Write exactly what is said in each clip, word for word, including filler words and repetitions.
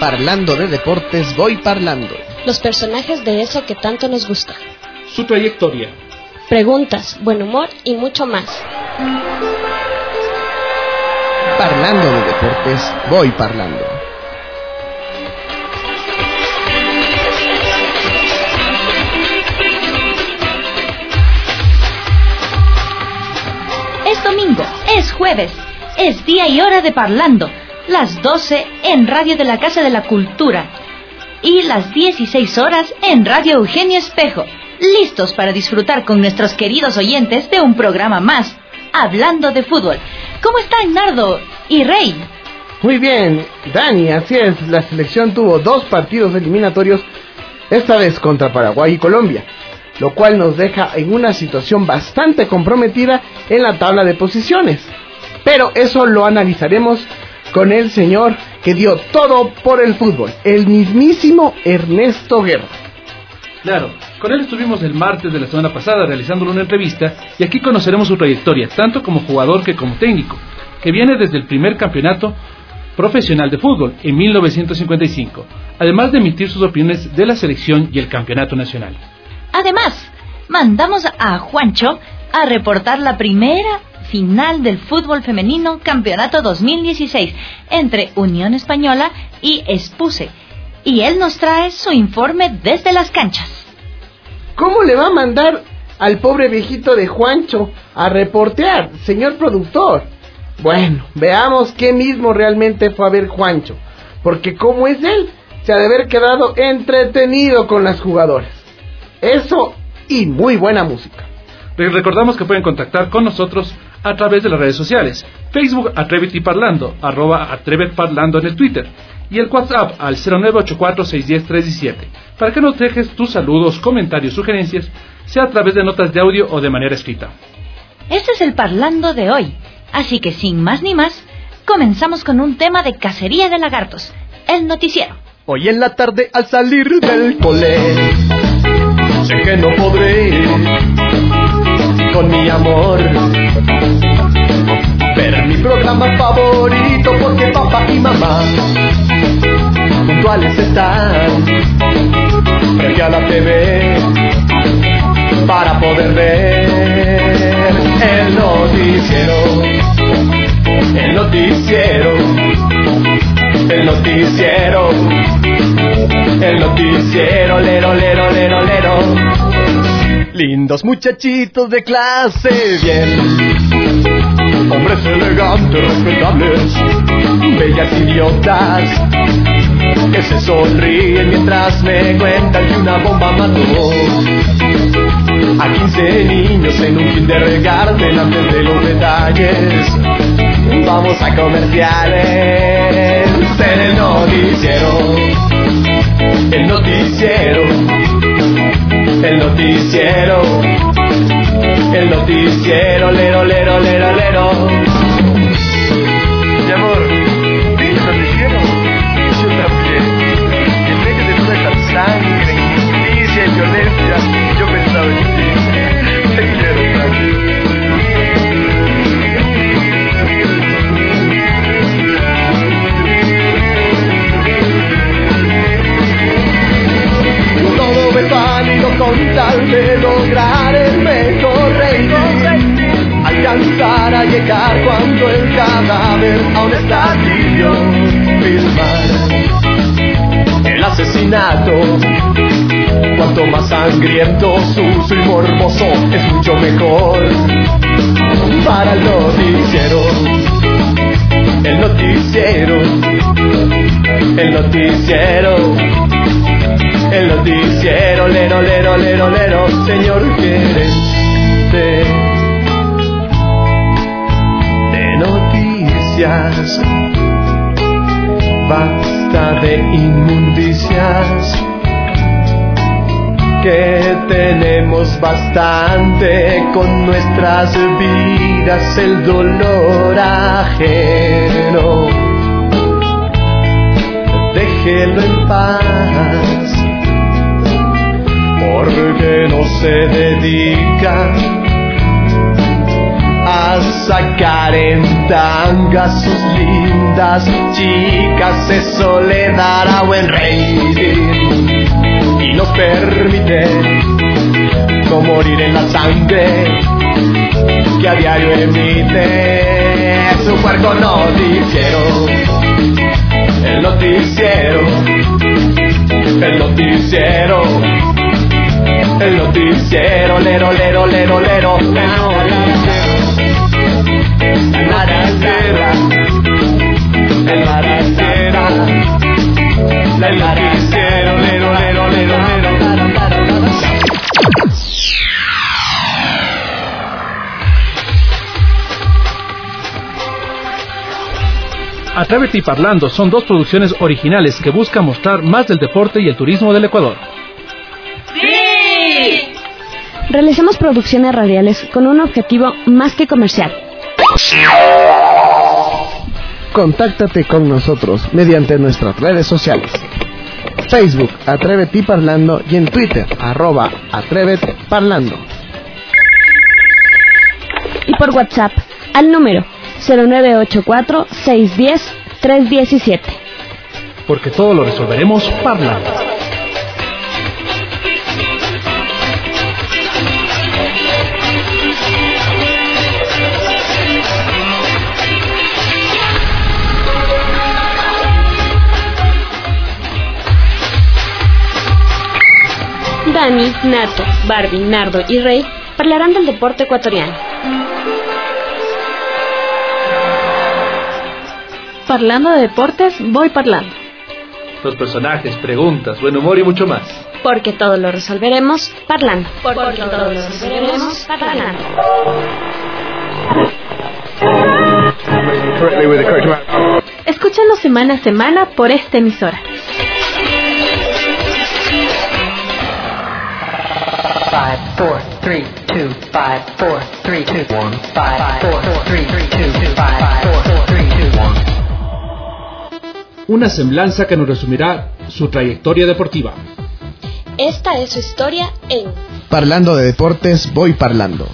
Parlando de deportes, voy parlando. Los personajes de eso que tanto nos gusta. Su trayectoria. Preguntas, buen humor y mucho más. Parlando de deportes, voy parlando. Es domingo, es jueves, es día y hora de Parlando. Las doce en Radio de la Casa de la Cultura y las dieciséis horas en Radio Eugenio Espejo, listos para disfrutar con nuestros queridos oyentes de un programa más, Hablando de Fútbol. ¿Cómo están, Nardo y Rey? Muy bien, Dani, así es, la selección tuvo dos partidos eliminatorios, esta vez contra Paraguay y Colombia, lo cual nos deja en una situación bastante comprometida en la tabla de posiciones. Pero eso lo analizaremos con el señor que dio todo por el fútbol, el mismísimo Ernesto Guerra. Claro, con él estuvimos el martes de la semana pasada realizándole una entrevista y aquí conoceremos su trayectoria, tanto como jugador que como técnico, que viene desde el primer campeonato profesional de fútbol en mil novecientos cincuenta y cinco, además de emitir sus opiniones de la selección y el campeonato nacional. Además, mandamos a Juancho a reportar la primera final del fútbol femenino campeonato dos mil dieciséis entre Unión Española y Espuse, y él nos trae su informe desde las canchas. ¿Cómo le va a mandar al pobre viejito de Juancho a reportear, señor productor? Bueno, veamos qué mismo realmente fue a ver Juancho, porque como es él, se ha de haber quedado entretenido con las jugadoras. Eso y muy buena música. Recordamos que pueden contactar con nosotros a través de las redes sociales, Facebook Atrévete y Parlando, arroba Atrévete Parlando en el Twitter, y el WhatsApp al cero nueve ocho cuatro seis uno cero tres uno siete, para que nos dejes tus saludos, comentarios, sugerencias, sea a través de notas de audio o de manera escrita. Este es el Parlando de hoy, así que sin más ni más, comenzamos con un tema de cacería de lagartos, el noticiero. Hoy en la tarde al salir del cole, sé que no podré ir con mi amor, ver mi programa favorito, porque papá y mamá puntuales están frente a la T V para poder ver el noticiero, el noticiero, el noticiero, el noticiero, lero, lero, lero, lero. Lindos muchachitos de clase bien, hombres elegantes, respetables, bellas idiotas que se sonríen mientras me cuentan que una bomba mató a quince niños en un kindergarten. Antes de los detalles, vamos a comerciales. En el noticiero, el noticiero, el noticiero, el noticiero, lero, lero, lero, lero. Mi amor, ¿viste el noticiero? Yo también. En medio de toda esta sangre, injusticia y violencia, yo pensaba en ti. Te quiero tanto. Con tal de lograr el mejor rating, alcanzar a llegar cuando el cadáver aún está tibio, filmar el asesinato, cuanto más sangriento, sucio y morboso, es mucho mejor para el noticiero, el noticiero, el noticiero, el noticiero, lero, lero, lero, lero, señor gerente de noticias, basta de inmundicias, que tenemos bastante con nuestras vidas, el dolor ajeno, déjelo en paz, porque no se dedica a sacar Carentanga, sus lindas chicas, eso le dará buen rating y nos permite no morir en la sangre que a diario emite su puerco noticiero. El noticiero, el noticiero, el noticiero, lero, lero, lero, lero, el noticiero. La maracera, el maracera, el noticiero, lero, lero, lero, lero. Atrévete y Parlando son dos producciones originales que buscan mostrar más del deporte y el turismo del Ecuador. ¡Sí! Realizamos producciones radiales con un objetivo más que comercial. Contáctate con nosotros mediante nuestras redes sociales. Facebook, Atrévete y Parlando, y en Twitter, arroba Atrévete Parlando. Y por WhatsApp, al número cero nueve ocho cuatro, seis uno cero, tres uno siete. Porque todo lo resolveremos parlando. Dani, Nato, Barbie, Nardo y Rey hablarán del deporte ecuatoriano. Parlando de deportes, voy parlando. Los personajes, preguntas, buen humor y mucho más. Porque todo lo resolveremos parlando. Porque, Porque todo lo resolveremos parlando. Escúchanos semana a semana por esta emisora. Five, four, three, two, five, four, three, two, one, five, four, three, two, five, four, three, two, one. Una semblanza que nos resumirá su trayectoria deportiva. Esta es su historia en Parlando de deportes, voy parlando.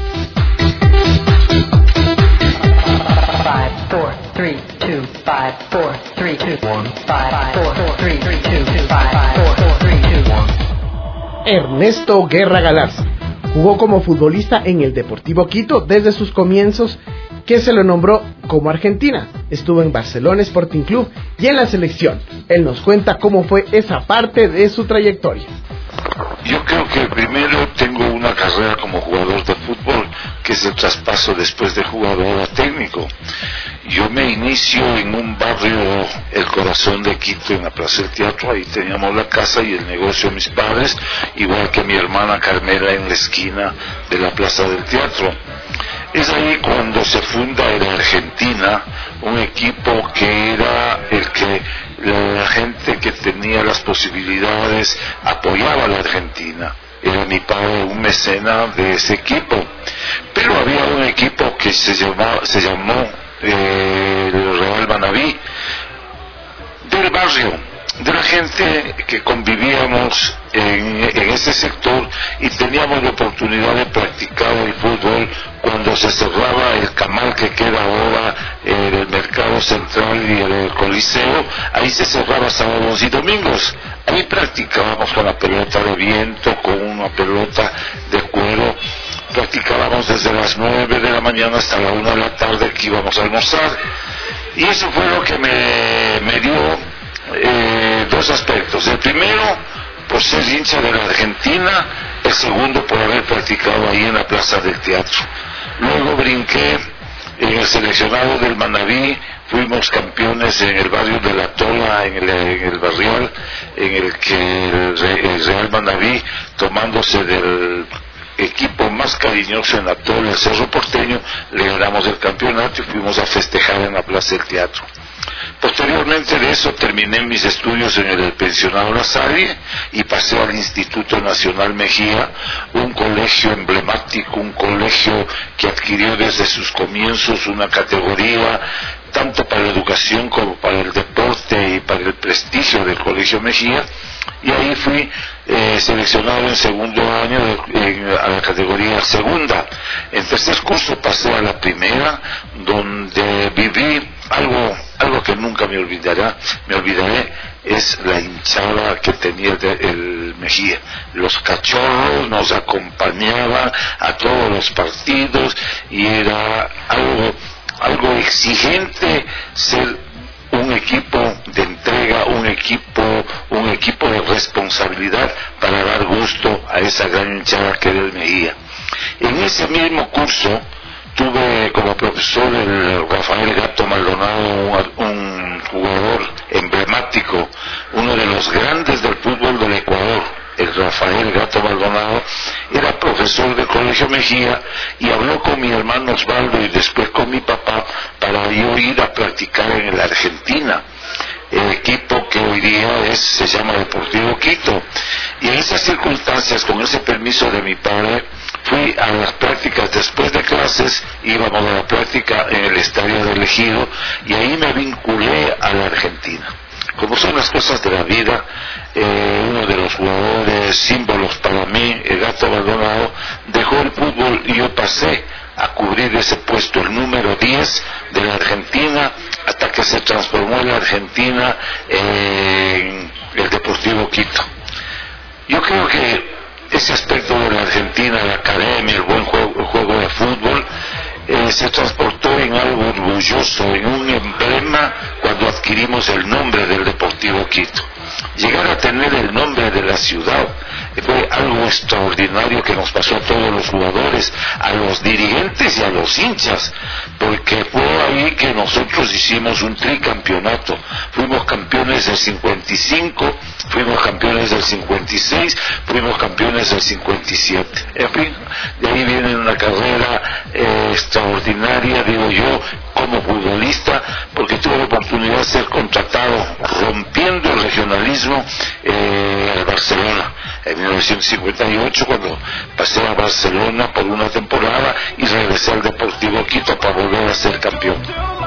Five, four, three, two, five, four, three, two, one, five, four, three, two, five, four, three, two, one. Ernesto Guerra Galarza jugó como futbolista en el Deportivo Quito desde sus comienzos, que se lo nombró como Argentina. Estuvo en Barcelona Sporting Club y en la selección. Él nos cuenta cómo fue esa parte de su trayectoria. Yo creo que primero tengo una carrera como jugador de fútbol, que es el traspaso después de jugador a técnico. Yo me inicio en un barrio, el corazón de Quito, en la Plaza del Teatro. Ahí teníamos la casa y el negocio de mis padres, igual que mi hermana Carmela en la esquina de la Plaza del Teatro. Es ahí cuando se funda en Argentina un equipo que era el que la gente que tenía las posibilidades apoyaba a la Argentina. Era mi padre un mecena de ese equipo. Pero había un equipo que se llamaba, se llamó eh, el Real Manaví, del barrio, de la gente que convivíamos en, en ese sector, y teníamos la oportunidad de practicar el fútbol cuando se cerraba el camal que queda ahora en el Mercado Central y el Coliseo. Ahí se cerraba sábados y domingos. Ahí practicábamos con la pelota de viento, con una pelota de cuero. Practicábamos desde las nueve de la mañana hasta la una de la tarde, que íbamos a almorzar. Y eso fue lo que me, me dio Eh, dos aspectos. El primero, por ser hincha de la Argentina. El segundo, por haber practicado ahí en la Plaza del Teatro. Luego brinqué en el seleccionado del Manaví. Fuimos campeones en el barrio de La Tola, en el, en el barrial, en el que el, el Real Manaví, tomándose del equipo más cariñoso en La Tola, el Cerro Porteño, le ganamos el campeonato y fuimos a festejar en la Plaza del Teatro. Posteriormente de eso terminé mis estudios en el pensionado La Salle y pasé al Instituto Nacional Mejía, un colegio emblemático, un colegio que adquirió desde sus comienzos una categoría tanto para la educación como para el deporte y para el prestigio del Colegio Mejía. Y ahí fui eh, seleccionado en segundo año de, en, a la categoría segunda. En tercer curso pasé a la primera, vi algo, algo que nunca me olvidará, me olvidaré, es la hinchada que tenía el, el Mejía. Los cachorros nos acompañaban a todos los partidos y era algo, algo exigente ser un equipo de entrega, un equipo, un equipo de responsabilidad para dar gusto a esa gran hinchada que era el Mejía. En ese mismo curso tuve como profesor el Rafael Gato Maldonado, un, un jugador emblemático, uno de los grandes del fútbol del Ecuador. El Rafael Gato Maldonado era profesor del Colegio Mejía y habló con mi hermano Osvaldo y después con mi papá para yo ir a practicar en la Argentina, el equipo que hoy día es, se llama Deportivo Quito. Y en esas circunstancias, con ese permiso de mi padre, fui a las prácticas después de clases, íbamos a la práctica en el estadio del Ejido y ahí me vinculé a la Argentina. Como son las cosas de la vida, eh, uno de los jugadores símbolos para mí, el Gato Maldonado, dejó el fútbol y yo pasé a cubrir ese puesto, el número diez de la Argentina, hasta que se transformó la Argentina en el Deportivo Quito. Yo creo que ese aspecto de la Argentina, la academia, el buen juego, el juego de fútbol, eh, se transportó en algo orgulloso, en un emblema cuando adquirimos el nombre del Deportivo Quito. Llegar a tener el nombre de la ciudad fue algo extraordinario que nos pasó a todos los jugadores, a los dirigentes y a los hinchas, porque fue ahí que nosotros hicimos un tricampeonato. Fuimos campeones del cincuenta y cinco, fuimos campeones del cincuenta y seis, fuimos campeones del cincuenta y siete. En fin, de ahí viene una carrera eh, extraordinaria, digo yo, como futbolista, porque tuve la oportunidad de ser contratado rompiendo el regionalismo eh, al Barcelona en mil novecientos cincuenta y ocho, cuando pasé a Barcelona por una temporada y regresé al Deportivo Quito para volver a ser campeón.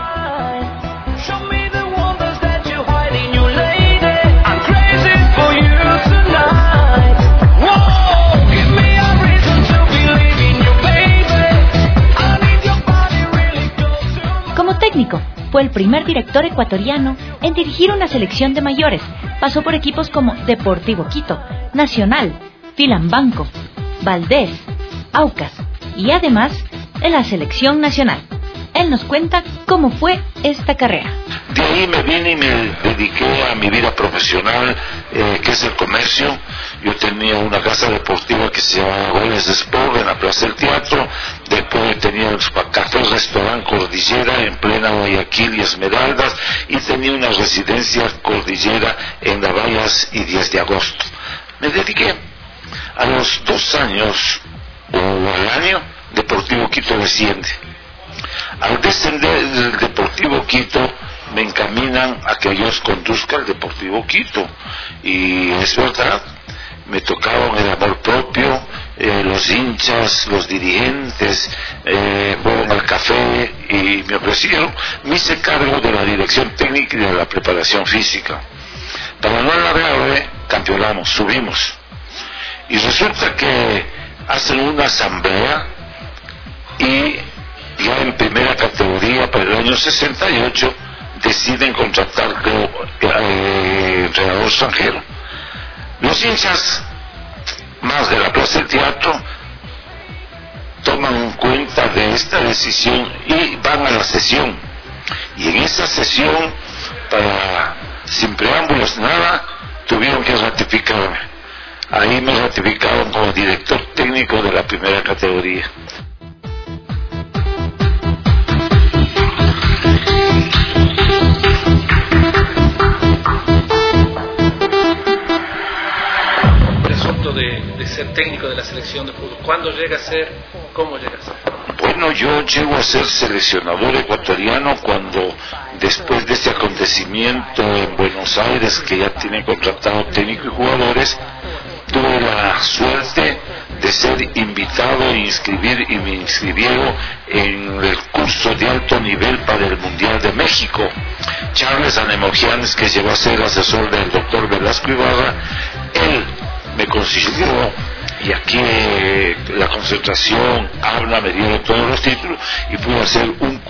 Como técnico, fue el primer director ecuatoriano en dirigir una selección de mayores. Pasó por equipos como Deportivo Quito, Nacional, Filambanco, Valdés, Aucas y además en la selección nacional. Él nos cuenta cómo fue esta carrera. De ahí me vine y me dediqué a mi vida profesional, eh, que es el comercio. Yo tenía una casa deportiva que se llamaba Goles de Sport en la Plaza del Teatro. Después tenía el café restaurante Cordillera en plena Guayaquil y Esmeraldas, y tenía una residencia Cordillera en las Vallas y diez de agosto. Me dediqué. A los dos años o al año, Deportivo Quito desciende. Al descender del Deportivo Quito, me encaminan a que yo conduzca el Deportivo Quito. Y es verdad, me tocaron el amor propio, eh, los hinchas, los dirigentes, eh, fueron al café y me ofrecieron. Me hice cargo de la dirección técnica y de la preparación física. Para no alargarme, campeonamos, subimos. Y resulta que hacen una asamblea y ya en primera categoría para el año sesenta y ocho deciden contratar eh, entrenador extranjero. Los hinchas más de la Plaza del Teatro toman cuenta de esta decisión y van a la sesión. Y en esa sesión, para sin preámbulos nada, tuvieron que ratificarme. Ahí me ratificaron como director técnico de la primera categoría. De, de ser técnico de la selección de fútbol. ¿Cuándo llega a ser? ¿Cómo llega a ser? Bueno, yo llego a ser seleccionador ecuatoriano cuando, después de este acontecimiento en Buenos Aires, que ya tienen contratado técnico y jugadores, tuve la suerte de ser invitado a inscribir, y me inscribieron en el curso de alto nivel para el Mundial de México. Charles Anemogianes, que llegó a ser asesor del doctor Velasco Ibarra, él me consiguió, y aquí eh, la concentración habla, me dieron todos los títulos y pude hacer un curso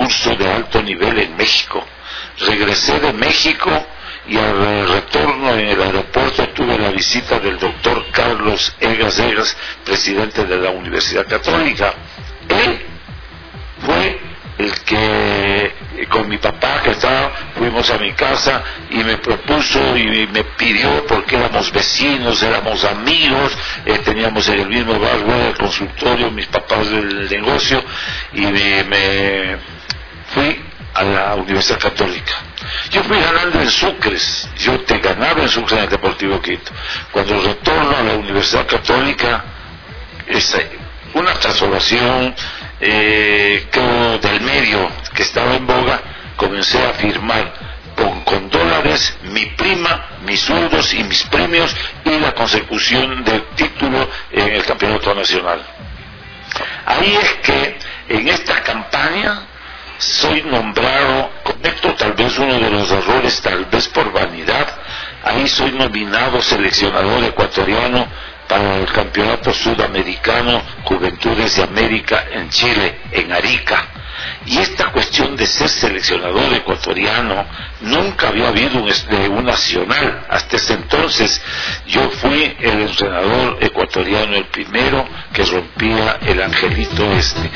concurso de alto nivel en México. Regresé de México y al retorno en el aeropuerto tuve la visita del doctor Carlos Egas Egas, presidente de la Universidad Católica. Él fue el que con mi papá que estaba, fuimos a mi casa y me propuso y me pidió, porque éramos vecinos, éramos amigos, eh, teníamos en el mismo barrio el consultorio, mis papás del negocio, y me, me fui a la Universidad Católica. Yo fui ganando en Sucres, yo te ganaba en Sucres en el Deportivo Quito. Cuando retorno a la Universidad Católica, es una transformación, eh, creo, del medio que estaba en boga. Comencé a firmar con, con dólares mi prima, mis sueldos y mis premios, y la consecución del título en el campeonato nacional. Ahí es que en esta campaña soy nombrado, cometo tal vez uno de los errores, tal vez por vanidad, ahí soy nominado seleccionador ecuatoriano para el Campeonato Sudamericano Juventudes de América en Chile, en Arica. Y esta cuestión de ser seleccionador ecuatoriano, nunca había habido un, un nacional. Hasta ese entonces yo fui el entrenador ecuatoriano, el primero que rompía el angelito este.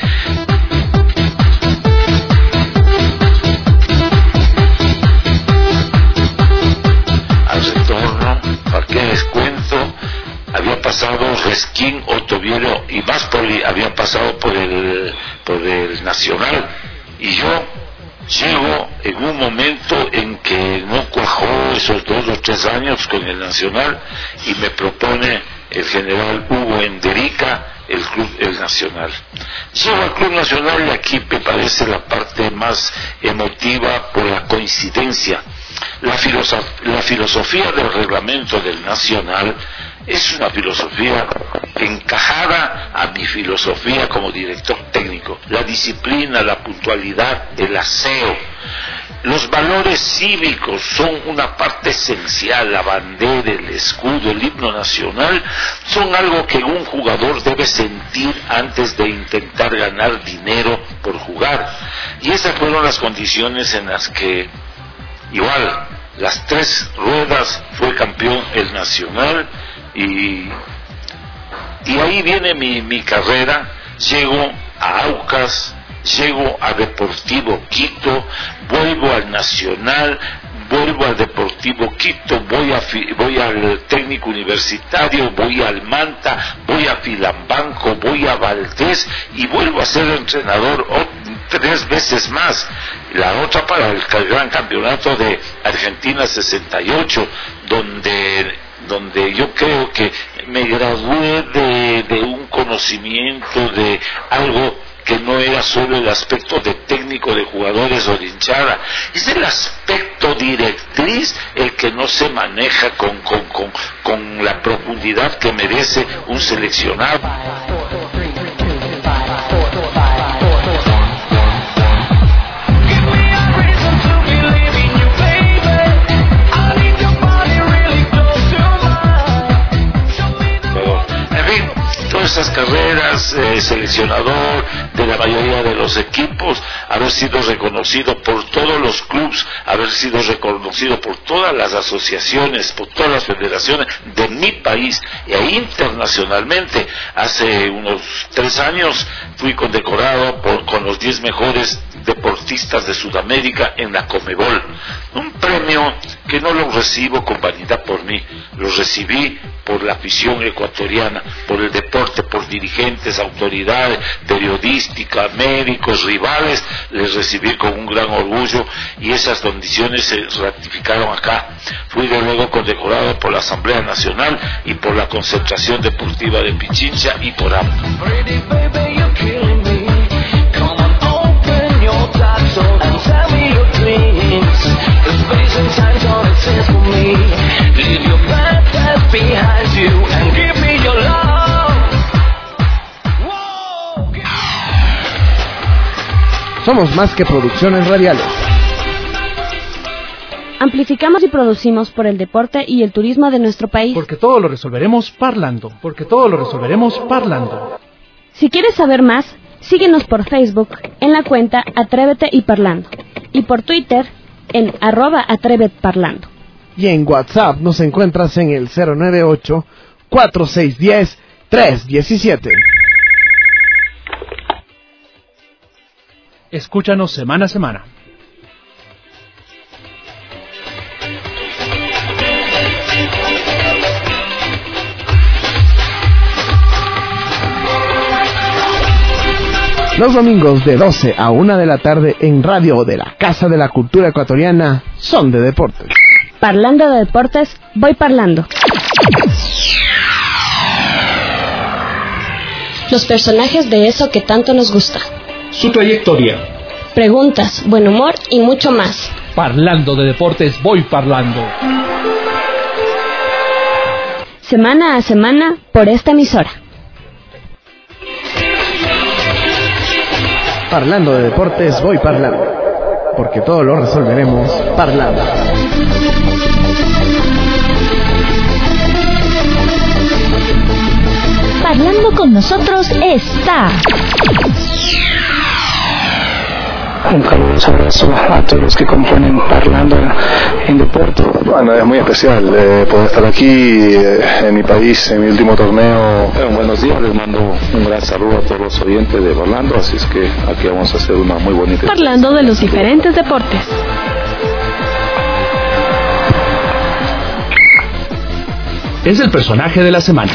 Al retorno, ¿para qué les cuento? Había pasado Resquín, Otoviero y Máspoli, habían pasado por el, por el Nacional, y yo llego en un momento en que no cuajó esos dos o tres años con el Nacional, y me propone el general Hugo Enderica el Club el Nacional. Llego al Club Nacional, y aquí me parece la parte más emotiva por la coincidencia. La, filosof la filosofía del reglamento del Nacional es una filosofía encajada a mi filosofía como director técnico. La disciplina, la puntualidad, el aseo, los valores cívicos son una parte esencial. La bandera, el escudo, el himno nacional son algo que un jugador debe sentir antes de intentar ganar dinero por jugar. Y esas fueron las condiciones en las que, igual, las tres ruedas, fue campeón el Nacional. Y, y ahí viene mi, mi carrera. Llego a Aucas, llego a Deportivo Quito, vuelvo al Nacional, vuelvo al Deportivo Quito, voy, a, voy al Técnico Universitario, voy al Manta, voy a Filambanco, voy a Valdés, y vuelvo a ser entrenador oh, tres veces más. La otra para el, el gran campeonato de Argentina sesenta y ocho, donde donde yo creo que me gradué de, de un conocimiento de algo que no era solo el aspecto de técnico de jugadores o de hinchada, es el aspecto directriz el que no se maneja con, con, con, con la profundidad que merece un seleccionado. Esas carreras, eh, seleccionador de la mayoría de los equipos, haber sido reconocido por todos los clubes, haber sido reconocido por todas las asociaciones, por todas las federaciones de mi país, e internacionalmente. Hace unos tres años fui condecorado por, con los diez mejores deportistas de Sudamérica en la Conmebol, un premio que no lo recibo con vanidad por mí, lo recibí por la afición ecuatoriana, por el deporte, por dirigentes, autoridades, periodística, médicos, rivales. Les recibí con un gran orgullo, y esas condiciones se ratificaron acá. Fui de luego condecorado por la Asamblea Nacional y por la Concentración Deportiva de Pichincha y por A M Somos más que producciones radiales. Amplificamos y producimos por el deporte y el turismo de nuestro país. Porque todo lo resolveremos parlando. Porque todo lo resolveremos parlando. Si quieres saber más, Síguenos por Facebook en la cuenta Atrévete y Parlando y por Twitter en arroba Atrévete Parlando. Y en WhatsApp nos encuentras en el cero nueve ocho, cuatro seis uno cero, tres uno siete. Escúchanos semana a semana. Los domingos de doce a una de la tarde en Radio de la Casa de la Cultura Ecuatoriana son de deportes. Parlando de deportes, voy parlando. Los personajes de eso que tanto nos gusta. Su trayectoria. Preguntas, buen humor y mucho más. Parlando de deportes, voy parlando. Semana a semana por esta emisora. Parlando de deportes, voy parlando. Porque todo lo resolveremos parlando. Parlando con nosotros está. Un caluroso abrazo a todos los que componen Parlando en Deporte. Bueno, es muy especial eh, poder estar aquí eh, en mi país, en mi último torneo. Eh, buenos días, les mando un gran saludo a todos los oyentes de Parlando, así es que aquí vamos a hacer una muy bonita. Parlando de los diferentes deportes. Es el personaje de la semana.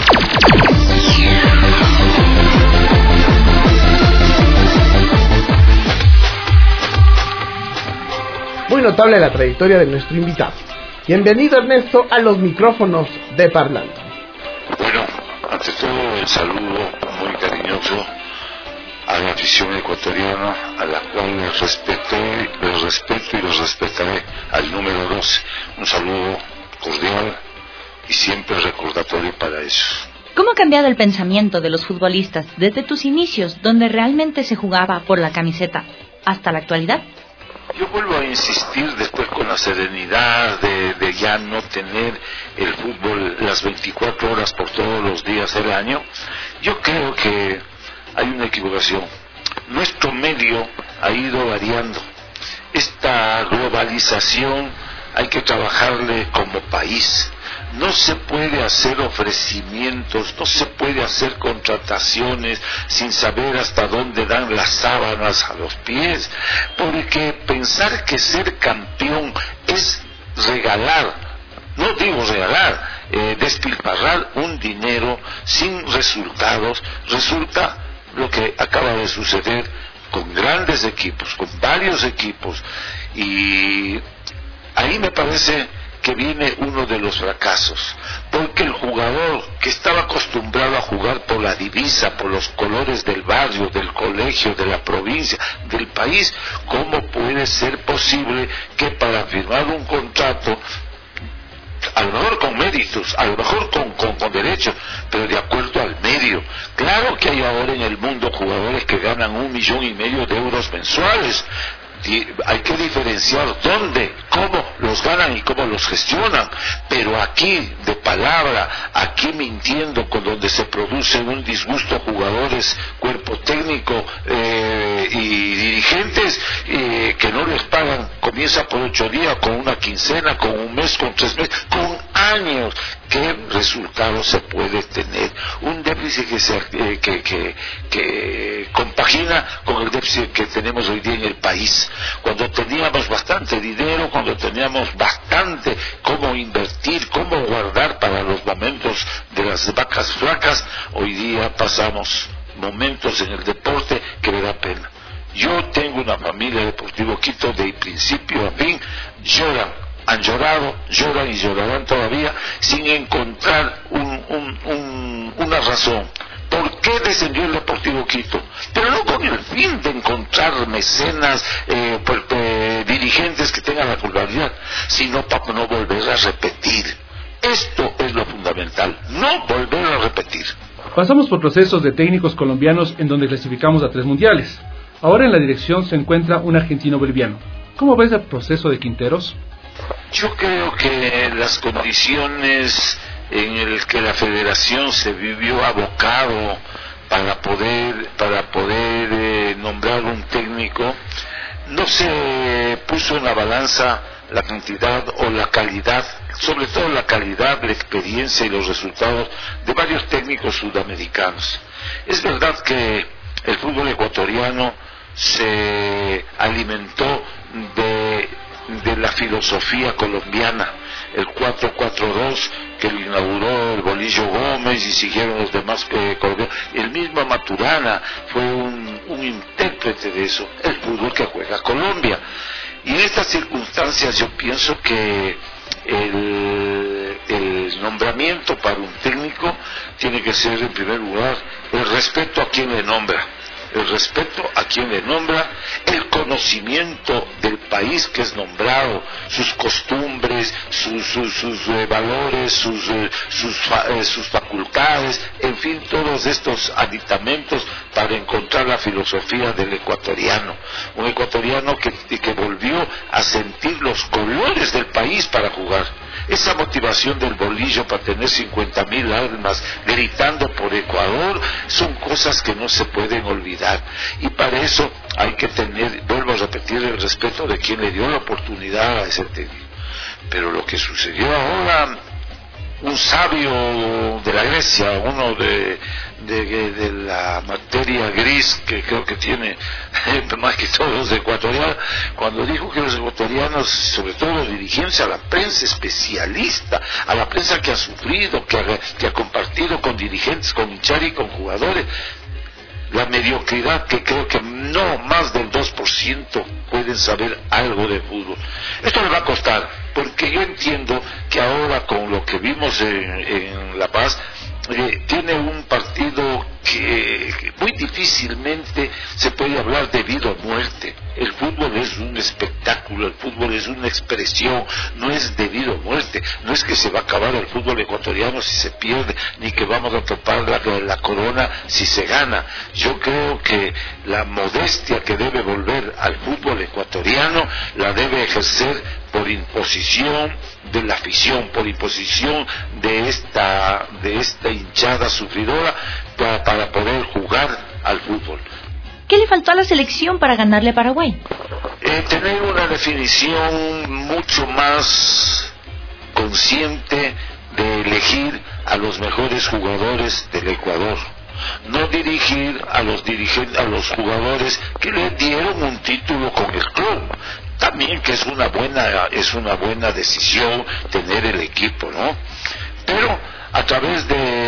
Muy notable la trayectoria de nuestro invitado. Bienvenido, Ernesto, a los micrófonos de Parlando. Bueno, ante todo el saludo muy cariñoso a la afición ecuatoriana, a la cual les respeté, les respeto y los respetaré, al número doce. Un saludo cordial y siempre recordatorio para eso. ¿Cómo ha cambiado el pensamiento de los futbolistas desde tus inicios, donde realmente se jugaba por la camiseta, hasta la actualidad? Yo vuelvo a insistir después con la serenidad de, de ya no tener el fútbol las veinticuatro horas por todos los días del año. Yo creo que hay una equivocación. Nuestro medio ha ido variando. Esta globalización hay que trabajarle como país. No se puede hacer ofrecimientos, no se puede hacer contrataciones sin saber hasta dónde dan las sábanas a los pies, porque pensar que ser campeón es regalar, no digo regalar, eh, despilfarrar un dinero sin resultados, resulta lo que acaba de suceder con grandes equipos, con varios equipos, y ahí me parece que viene uno de los fracasos, porque el jugador que estaba acostumbrado a jugar por la divisa, por los colores del barrio, del colegio, de la provincia, del país, ¿cómo puede ser posible que para firmar un contrato, a lo mejor con méritos, a lo mejor con, con, con derechos, pero de acuerdo al medio? Claro que hay ahora en el mundo jugadores que ganan un millón y medio de euros mensuales. Y hay que diferenciar dónde, cómo los ganan y cómo los gestionan, pero aquí de palabra, aquí mintiendo, con donde se produce un disgusto a jugadores, cuerpo técnico eh, y dirigentes eh, que no les pagan, comienza por ocho días, con una quincena, con un mes, con tres meses, con años. ¿Qué resultado se puede tener? Un déficit que, se, eh, que, que, que compagina con el déficit que tenemos hoy día en el país. Cuando teníamos bastante dinero, cuando teníamos bastante cómo invertir, cómo guardar para los momentos de las vacas flacas, hoy día pasamos momentos en el deporte que me da pena. Yo tengo una familia Deportivo Quito de principio a fin, lloran. Han llorado, lloran y llorarán todavía sin encontrar un, un, un, una razón. ¿Por qué descendió el Deportivo Quito? Pero no con el fin de encontrar mecenas, eh, pues, eh, dirigentes que tengan la culpabilidad, sino para no volver a repetir. Esto es lo fundamental, no volver a repetir. Pasamos por procesos de técnicos colombianos en donde clasificamos a tres mundiales. Ahora en la dirección se encuentra un argentino-boliviano. ¿Cómo ves el proceso de Quinteros? Yo creo que las condiciones en el que la federación se vivió abocado para poder, para poder eh, nombrar un técnico, no se puso en la balanza la cantidad o la calidad, sobre todo la calidad, la experiencia y los resultados de varios técnicos sudamericanos. Es verdad que el fútbol ecuatoriano se alimentó de, de la filosofía colombiana, el cuatro cuatro dos que lo inauguró el Bolillo Gómez y siguieron los demás eh, colombianos. El mismo Maturana fue un, un intérprete de eso, el fútbol que juega Colombia. Y en estas circunstancias yo pienso que el, el nombramiento para un técnico tiene que ser en primer lugar el respeto a quien le nombra, el respeto a quien le nombra, el conocimiento del país que es nombrado, sus costumbres, sus, sus, sus eh, valores, sus, eh, sus, eh, sus facultades, en fin, todos estos aditamentos para encontrar la filosofía del ecuatoriano, un ecuatoriano que, que volvió a sentir los colores del país para jugar. Esa motivación del Bolillo para tener cincuenta mil almas gritando por Ecuador son cosas que no se pueden olvidar, y para eso hay que tener, vuelvo a repetir, el respeto de quien le dio la oportunidad a ese técnico. Pero lo que sucedió ahora, un sabio de la Grecia, uno de, de, de la materia gris que creo que tiene más que todos los ecuatorianos, cuando dijo que los ecuatorianos, sobre todo los dirigentes, a la prensa especialista, a la prensa que ha sufrido, que ha, que ha compartido con dirigentes, con hinchar y con jugadores, la mediocridad, que creo que no más del dos por ciento pueden saber algo de fútbol. Esto le va a costar, porque yo entiendo que ahora con lo que vimos en, en La Paz, eh, tiene un partido que, que muy difícilmente se puede hablar de vida o muerte. El fútbol es un espectáculo, el fútbol es una expresión, no es de vida o muerte. No es que se va a acabar el fútbol ecuatoriano si se pierde, ni que vamos a topar la, la corona si se gana. Yo creo que la modestia que debe volver al fútbol ecuatoriano la debe ejercer por imposición de la afición, por imposición de esta, de esta hinchada sufridora para, para poder jugar al fútbol. ¿Qué le faltó a la selección para ganarle a Paraguay? Eh, tener una definición mucho más consciente de elegir a los mejores jugadores del Ecuador, no dirigir a los dirigentes, a los jugadores que le dieron un título con el club. También que es una buena, es una buena decisión tener el equipo, ¿no? Pero a través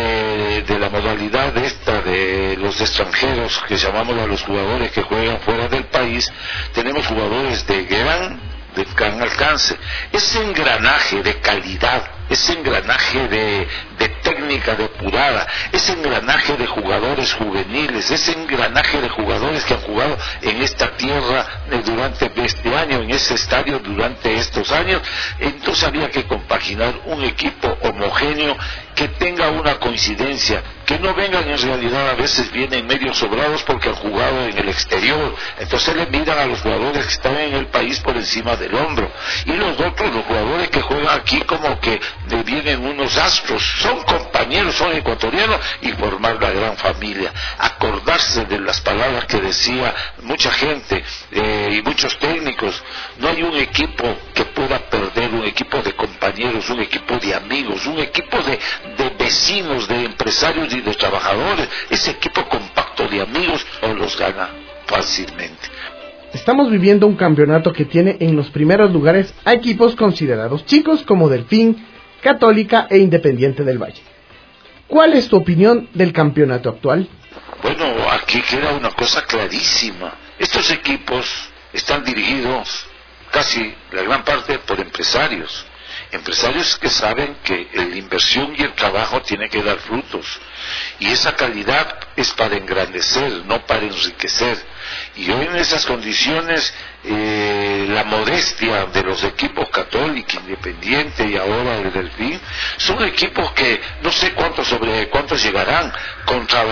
de, de la modalidad esta de los extranjeros, que llamamos a los jugadores que juegan fuera del país, tenemos jugadores de gran, de gran alcance. Ese engranaje de calidad, ese engranaje de, de técnica depurada, ese engranaje de jugadores juveniles, ese engranaje de jugadores que han jugado en esta tierra durante este año, en ese estadio durante estos años, entonces había que compaginar un equipo homogéneo que tenga una coincidencia, que no vengan en realidad, a veces vienen medio sobrados porque han jugado en el exterior, entonces le miran a los jugadores que están en el país por encima del hombro, y los otros, los jugadores que juegan aquí como que vienen unos astros, son compañeros, son ecuatorianos, y formar la gran familia, acordarse de las palabras que decía mucha gente eh, y muchos técnicos. No hay un equipo que pueda perder, un equipo de compañeros, un equipo de amigos, un equipo de, de vecinos, de empresarios y de trabajadores. Ese equipo compacto de amigos o los gana fácilmente. Estamos viviendo un campeonato que tiene en los primeros lugares a equipos considerados chicos como Delfín, Católica e Independiente del Valle. ¿Cuál es tu opinión del campeonato actual? Bueno, aquí queda una cosa clarísima. Estos equipos están dirigidos casi la gran parte por empresarios. Empresarios que saben que la inversión y el trabajo tienen que dar frutos. Y esa calidad es para engrandecer, no para enriquecer. Y hoy en esas condiciones, eh, la modestia de los equipos Católica, Independiente y ahora el Delfín, son equipos que no sé cuántos sobre cuántos llegarán contra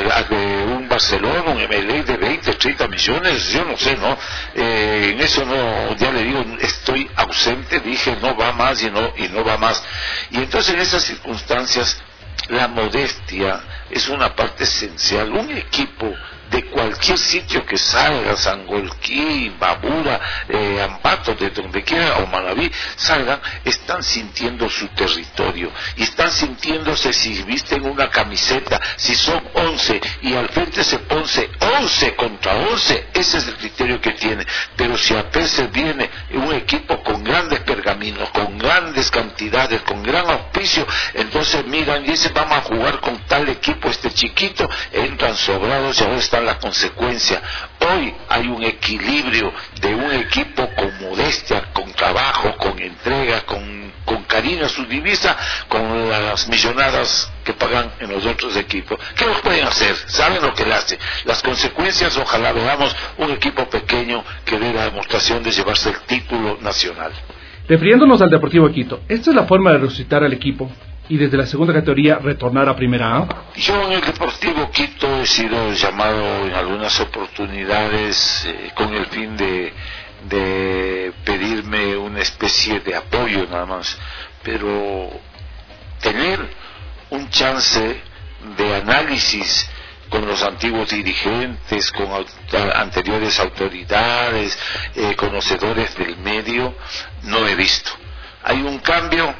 eh, un Barcelona, un M L E de veinte, treinta millones, yo no sé, ¿no? Eh, en eso no, ya le digo, estoy ausente, dije no va más y no, y no va más. Y entonces en esas circunstancias, la modestia es una parte esencial. Un equipo de cualquier sitio que salga, Sangolquí, Babura, eh, Ambato, de donde quiera, o Manabí, salgan, están sintiendo su territorio, y están sintiéndose si visten una camiseta, si son once, y al frente se ponce once contra once, ese es el criterio que tiene. Pero si a veces viene un equipo con grandes pergaminos, con grandes cantidades, con gran auspicio, entonces miran y dicen, vamos a jugar con tal equipo, este chiquito, entran sobrados y ahora están la consecuencia. Hoy hay un equilibrio de un equipo con modestia, con trabajo, con entrega, con, con cariño a su divisa, con las millonadas que pagan en los otros equipos. ¿Qué los pueden hacer? ¿Saben lo que le hace? Las consecuencias, ojalá veamos un equipo pequeño que dé la demostración de llevarse el título nacional. Refiriéndonos al Deportivo Quito, ¿esta es la forma de resucitar al equipo y desde la segunda categoría retornar a Primera A? Yo en el Deportivo Quito he sido llamado en algunas oportunidades eh, con el fin de, de pedirme una especie de apoyo nada más, pero tener un chance de análisis con los antiguos dirigentes, con anteriores autoridades, eh, conocedores del medio, no he visto. Hay un cambio,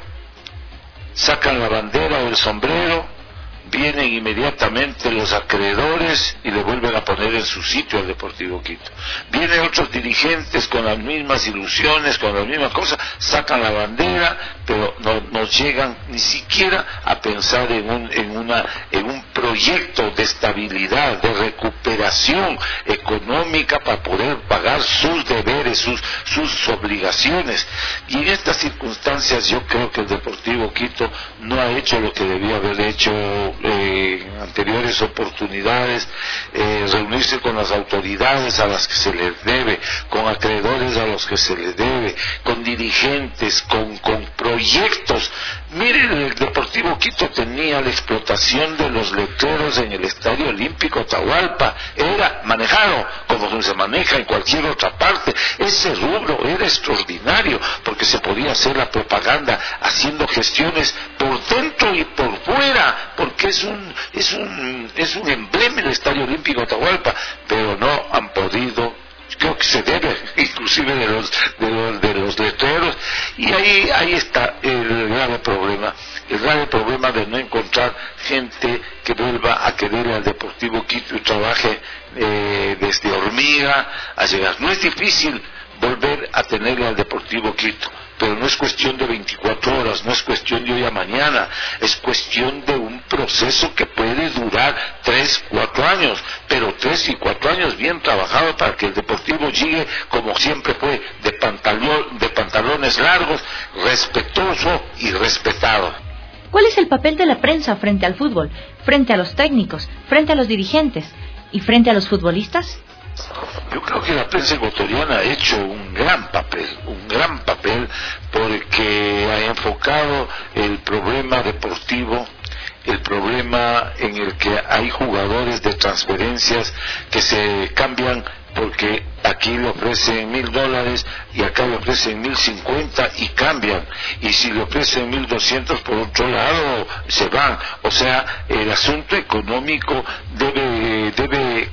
sacan la bandera o el sombrero, vienen inmediatamente los acreedores y le vuelven a poner en su sitio al Deportivo Quito. Vienen otros dirigentes con las mismas ilusiones, con las mismas cosas, sacan la bandera, pero no, no llegan ni siquiera a pensar en un, en una, en un proyecto de estabilidad, de recuperación económica para poder pagar sus deberes, sus, sus obligaciones. Y en estas circunstancias yo creo que el Deportivo Quito no ha hecho lo que debía haber hecho Eh, en anteriores oportunidades, eh, reunirse con las autoridades a las que se les debe, con acreedores a los que se les debe, con dirigentes, con, con proyectos. Miren, el Deportivo Quito tenía la explotación de los letreros en el Estadio Olímpico Atahualpa, era manejado como se maneja en cualquier otra parte. Ese rubro era extraordinario porque se podía hacer la propaganda haciendo gestiones por dentro y por fuera, porque es un es un es un emblema el Estadio Olímpico Atahualpa, pero no han podido. Creo que se debe inclusive de los de los, de los letreros, y ahí ahí está el grave problema el grave problema de no encontrar gente que vuelva a querer al Deportivo Quito y trabaje eh, desde hormiga a llegar. No es difícil volver a tener al Deportivo Quito, pero no es cuestión de veinticuatro horas, no es cuestión de hoy a mañana, es cuestión de un proceso que puede durar tres, cuatro años, pero tres y cuatro años bien trabajado para que el Deportivo llegue como siempre fue, de, pantalón, de pantalones largos, respetuoso y respetado. ¿Cuál es el papel de la prensa frente al fútbol, frente a los técnicos, frente a los dirigentes y frente a los futbolistas? Yo creo que la prensa ecuatoriana ha hecho un gran papel, un gran papel, porque ha enfocado el problema deportivo, el problema en el que hay jugadores de transferencias que se cambian porque aquí le ofrecen mil dólares y acá le ofrecen mil cincuenta y cambian, y si le ofrecen mil doscientos por otro lado se van. O sea, el asunto económico debe debe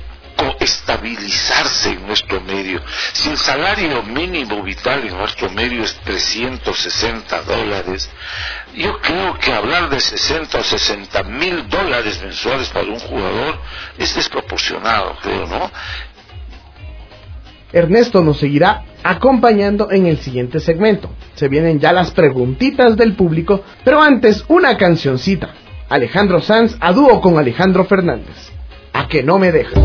estabilizarse en nuestro medio. Si el salario mínimo vital en nuestro medio es trescientos sesenta dólares, yo creo que hablar de sesenta o sesenta mil dólares mensuales para un jugador es desproporcionado, creo, ¿no? Ernesto nos seguirá acompañando en el siguiente segmento. Se vienen ya las preguntitas del público, pero antes una cancioncita. Alejandro Sanz a dúo con Alejandro Fernández. A que no me dejas.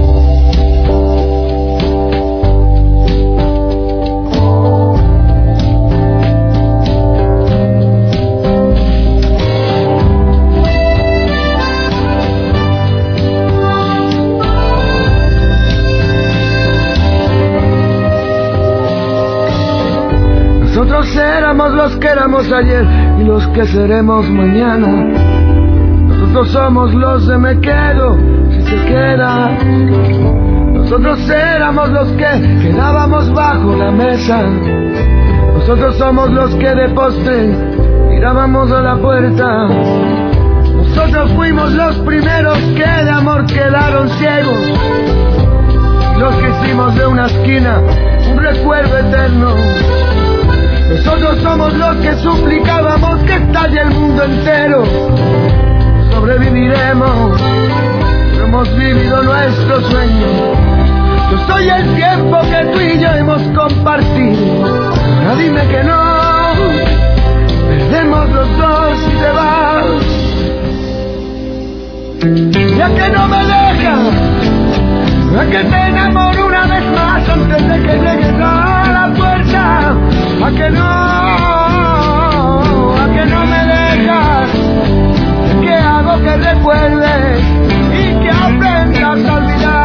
Nosotros éramos los que éramos ayer y los que seremos mañana. Nosotros somos los de me quedo si se queda. Nosotros éramos los que quedábamos bajo la mesa. Nosotros somos los que de postre mirábamos a la puerta. Nosotros fuimos los primeros que de amor quedaron ciegos, los que hicimos de una esquina un recuerdo eterno. Nosotros somos los que suplicábamos que estalle el mundo entero. Sobreviviremos, hemos vivido nuestro sueño. Yo soy el tiempo que tú y yo hemos compartido. Ahora dime que no, perdemos los dos y te vas. Ya que no me dejas, ya que te enamoro una vez más antes de que llegues a la puerta. A que no, a que no me dejas, que hago que recuerdes y que aprendas a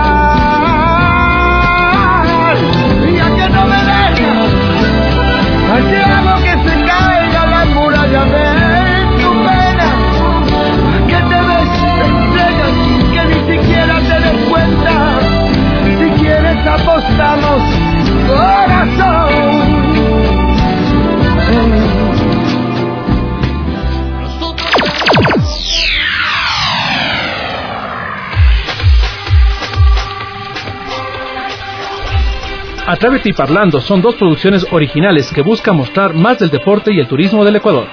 olvidar. Y a que no me dejas, a que hago que se caiga la muralla de tu pena. A que te ves, te entregas sin que ni siquiera te des cuenta. Si quieres apostamos, corazón. Atrévete y Parlando son dos producciones originales que buscan mostrar más del deporte y el turismo del Ecuador.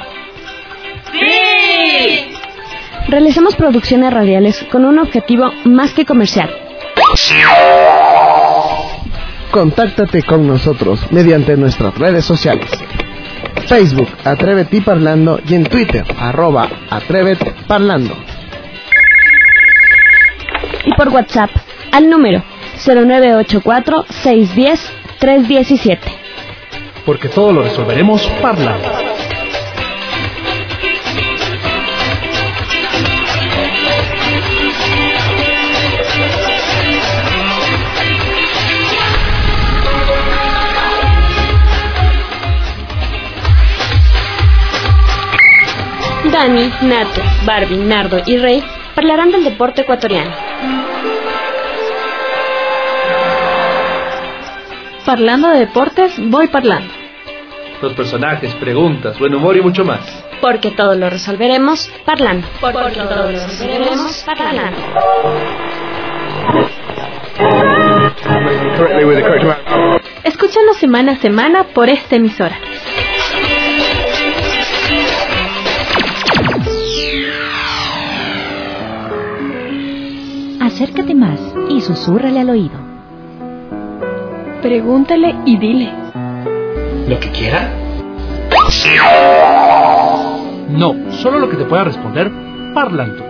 ¡Sí! Realizamos producciones radiales con un objetivo más que comercial. Contáctate con nosotros mediante nuestras redes sociales. Facebook, Atrévete y Parlando, y en Twitter, arroba Atrévete Parlando. Y por WhatsApp, al número cero nueve ocho cuatro, seis uno cero, tres uno siete. Porque todo lo resolveremos parlando. Dani, Nato, Barbie, Nardo y Rey hablarán del deporte ecuatoriano. Parlando de deportes, voy parlando. Los personajes, preguntas, buen humor y mucho más. Porque todo lo resolveremos parlando. Porque, Porque todo, todo lo resolveremos parlando. Escúchanos semana a semana por esta emisora. Acércate más y susúrrale al oído. Pregúntale y dile. ¿Lo que quiera? No, solo lo que te pueda responder parlando.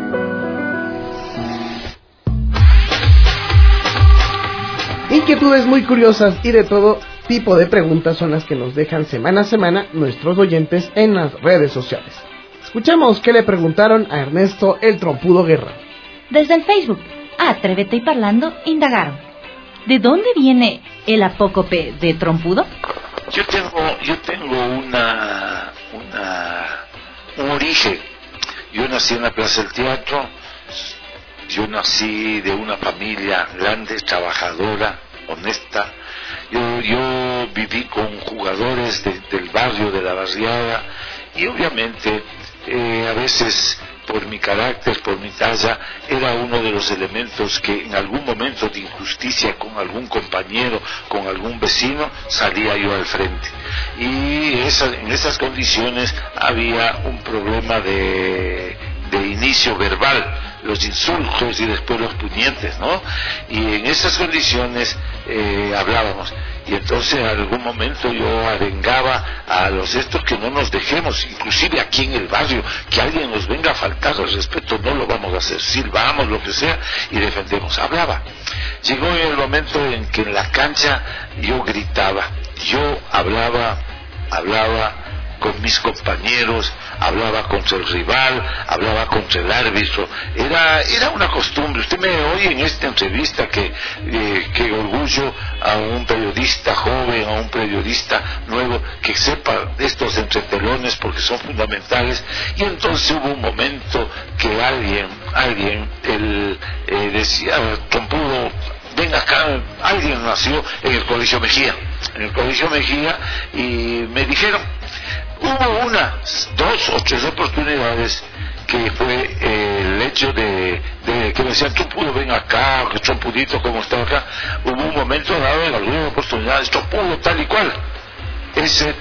Inquietudes muy curiosas y de todo tipo de preguntas son las que nos dejan semana a semana nuestros oyentes en las redes sociales. Escuchemos qué le preguntaron a Ernesto el Trompudo Guerra. Desde el Facebook, Atrévete y Parlando, indagaron: ¿de dónde viene el apócope de trompudo? Yo tengo, yo tengo una, una, un origen. Yo nací en la Plaza del Teatro. Yo nací de una familia grande, trabajadora, honesta. Yo, yo viví con jugadores de, del barrio, de la barriada, y obviamente eh, a veces por mi carácter, por mi talla, era uno de los elementos que en algún momento de injusticia con algún compañero, con algún vecino, salía yo al frente. Y esa, en esas condiciones había un problema de, de inicio verbal, los insultos y después los puñetes, ¿no? Y en esas condiciones eh, hablábamos. Y entonces en algún momento yo arengaba a los estos que no nos dejemos, inclusive aquí en el barrio, que alguien nos venga a faltar al respeto, no lo vamos a hacer, silbamos, lo que sea, y defendemos. Hablaba. Llegó el momento en que en la cancha yo gritaba, yo hablaba, hablaba con mis compañeros, hablaba contra el rival, hablaba contra el árbitro. Era era una costumbre. Usted me oye en esta entrevista que, eh, que orgullo a un periodista joven, a un periodista nuevo, que sepa estos entretelones porque son fundamentales. Y entonces hubo un momento que alguien, alguien, el, eh, decía, Trompudo, ven acá, alguien nació en el Colegio Mejía, en el Colegio Mejía, y me dijeron, hubo una, dos o tres oportunidades que fue eh, el hecho de, de que me decían, Trompudo, ven acá, que Trompudito, como estaba acá. Hubo un momento dado en algunas oportunidades, Trompudo, tal y cual. Ese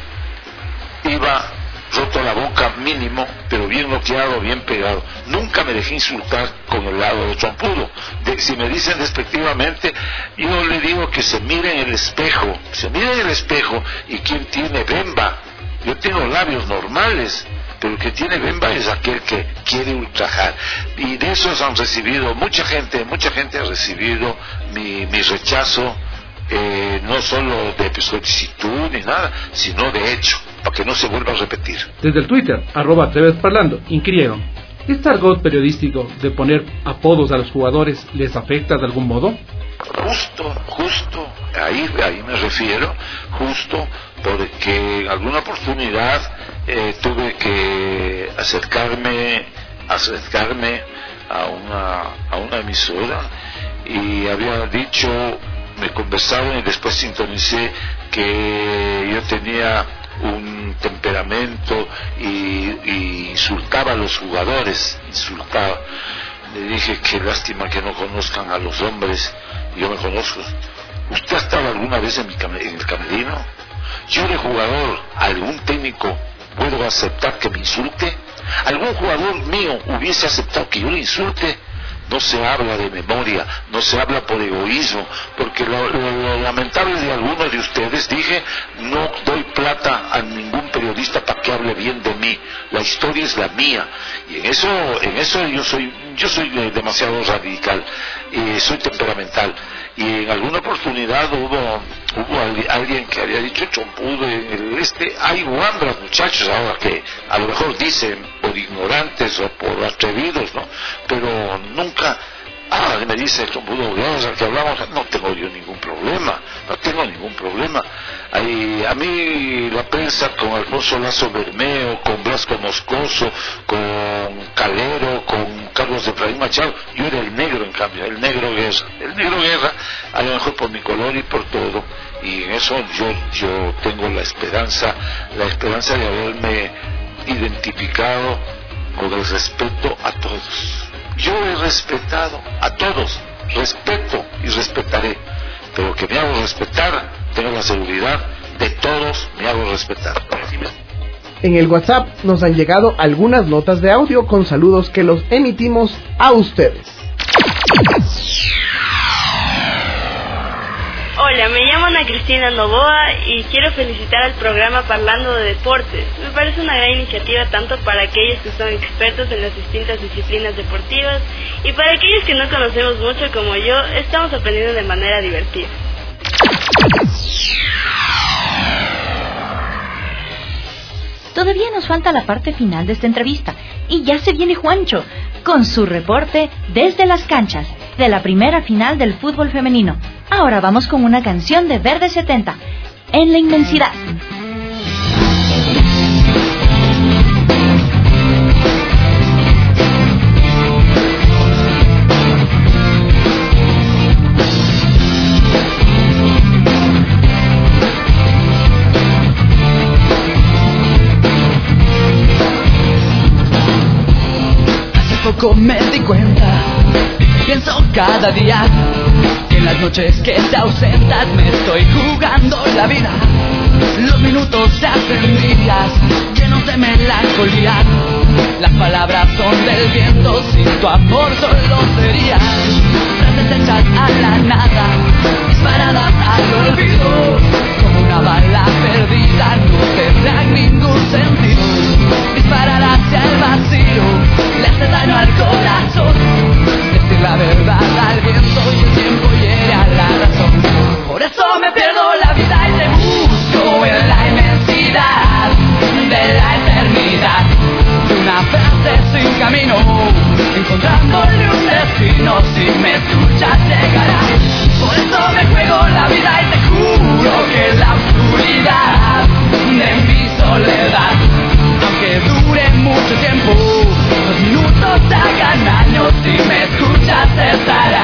iba roto la boca mínimo, pero bien noqueado, bien pegado. Nunca me dejé insultar con el lado de Trompudo. De, si me dicen despectivamente, yo le digo que se mire en el espejo, se mire en el espejo, y quien tiene bemba, yo tengo labios normales, pero el que tiene bemba es aquel que quiere ultrajar. Y de esos han recibido mucha gente, mucha gente ha recibido mi, mi rechazo, eh, no solo de solicitud ni nada, sino de hecho, para que no se vuelva a repetir. Desde el Twitter, arroba Atrévete Parlando, inquirieron, ¿este argot periodístico de poner apodos a los jugadores les afecta de algún modo? Justo, justo, ahí, ahí me refiero, justo porque en alguna oportunidad eh, tuve que acercarme, acercarme a una, a una emisora y había dicho, me conversaban y después sintonicé que yo tenía un temperamento y, y insultaba a los jugadores, insultaba. Le dije, qué lástima que no conozcan a los hombres, yo me conozco. ¿Usted ha estado alguna vez en, mi cam- en el camerino? Yo de jugador, ¿algún técnico puedo aceptar que me insulte? ¿Algún jugador mío hubiese aceptado que yo le insulte? No se habla de memoria, no se habla por egoísmo, porque lo, lo, lo lamentable de algunos de ustedes, dije, no doy plata a ningún periodista para que hable bien de mí, la historia es la mía, y en eso, en eso yo soy, yo soy demasiado radical, y soy temperamental, y en alguna oportunidad hubo, hubo alguien que había dicho, Trompudo, en el este hay guambras, muchachos, ahora que a lo mejor dicen por ignorantes o por atrevidos, ¿no? Pero nunca, ah, me dice Trompudo, que hablamos, no tengo yo ningún problema, no tengo ningún problema. Ahí, a mí la prensa con Alfonso Lazo Bermeo, con Blasco Moscoso, con Calero, con Carlos Efraín Machado, yo era el negro en cambio, el negro guerra, el negro guerra, a lo mejor por mi color y por todo, y en eso yo, yo tengo la esperanza, la esperanza de haberme identificado con el respeto a todos. Yo he respetado a todos, respeto y respetaré, pero que me hago respetar, tengo la seguridad de todos, me hago respetar. En el WhatsApp nos han llegado algunas notas de audio con saludos que los emitimos a ustedes. Hola, me llamo Ana Cristina Novoa y quiero felicitar al programa Parlando de Deportes. Me parece una gran iniciativa tanto para aquellos que son expertos en las distintas disciplinas deportivas y para aquellos que no conocemos mucho como yo, estamos aprendiendo de manera divertida. Todavía nos falta la parte final de esta entrevista y ya se viene Juancho con su reporte desde las canchas de la primera final del fútbol femenino. Ahora vamos con una canción de Verde setenta, En la inmensidad. Poco me di cuenta, pienso cada día que en las noches que te ausentas me estoy jugando la vida. Los minutos se hacen días llenos de melancolía. Las palabras son del viento, sin tu amor solo serían frases hechas a la nada, disparadas al olvido. Como una bala perdida no tendrán ningún sentido. Disparar hacia el vacío le hace daño al corazón. Decir la verdad al viento y el tiempo hiere a la razón. Por eso me pierdo la vida y te busco en la inmensidad de la eternidad. De una frase sin camino, encontrándole un destino. Si me escuchas llegará. Por eso me juego la vida y te juro que la oscuridad de mi soledad, aunque dure mucho tiempo, los minutos se hagan años, si me escuchas estará.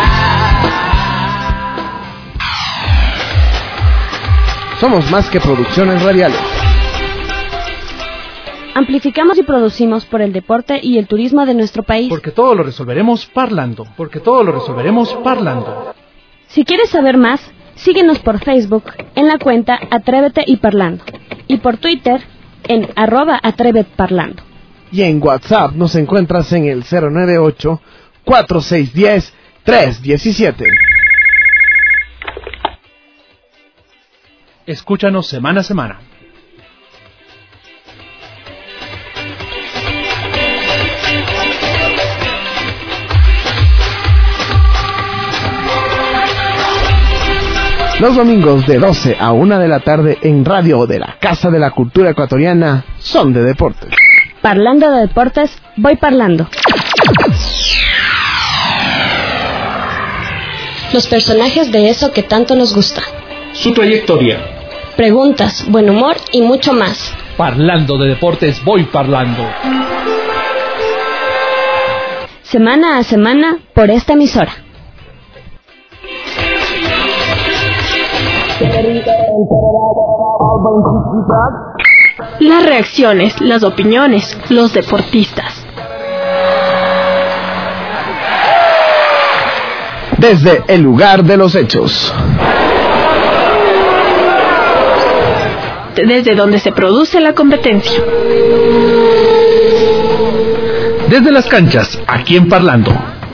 Somos más que producciones radiales. Amplificamos y producimos por el deporte y el turismo de nuestro país. Porque todo lo resolveremos parlando. Porque todo lo resolveremos parlando. Si quieres saber más, síguenos por Facebook en la cuenta Atrévete y Parlando. Y por Twitter en arroba Atrévete Parlando. Y en WhatsApp nos encuentras en el cero nueve ocho, cuatro seis uno cero, tres uno siete. Escúchanos semana a semana. Los domingos de doce a una de la tarde en radio de la Casa de la Cultura Ecuatoriana son de deportes. Parlando de deportes, voy parlando. Los personajes de eso que tanto nos gusta. Su trayectoria. Preguntas, buen humor y mucho más. Parlando de deportes, voy parlando. Semana a semana por esta emisora. Las reacciones, las opiniones, los deportistas. Desde el lugar de los hechos. Desde donde se produce la competencia. Desde las canchas, aquí en Parlando.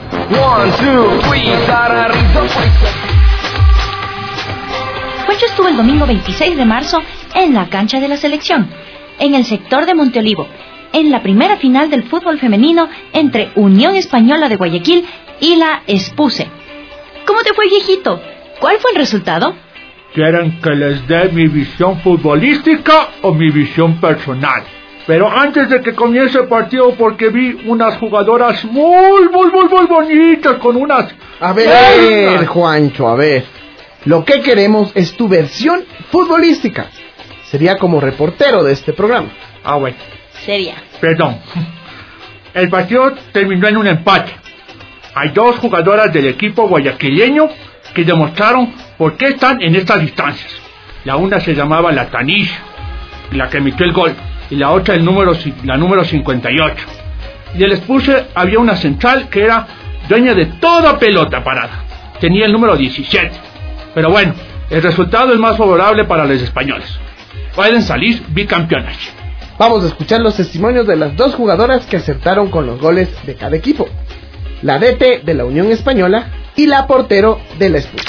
Juancho estuvo el domingo veintiséis de marzo en la cancha de la selección, en el sector de Monteolivo, en la primera final del fútbol femenino entre Unión Española de Guayaquil y la Espuse. ¿Cómo te fue, viejito? ¿Cuál fue el resultado? ¿Quieren que les dé mi visión futbolística o mi visión personal? Pero antes de que comience el partido, porque vi unas jugadoras muy, muy, muy, muy bonitas con unas... A ver, Juancho, a ver. Lo que queremos es tu versión futbolística. Sería como reportero de este programa. Ah, bueno. Seria. Perdón. El partido terminó en un empate. Hay dos jugadoras del equipo guayaquileño que demostraron por qué están en estas distancias. La una se llamaba la Tanis, la que emitió el gol, y la otra el número, la número cincuenta y ocho. Y del Espuse había una central que era dueña de toda pelota parada. Tenía el número diecisiete. Pero bueno, el resultado es más favorable para los españoles. Pueden salir bicampeones. Vamos a escuchar los testimonios de las dos jugadoras que acertaron con los goles de cada equipo. La D T de la Unión Española y la portero de la Espuse.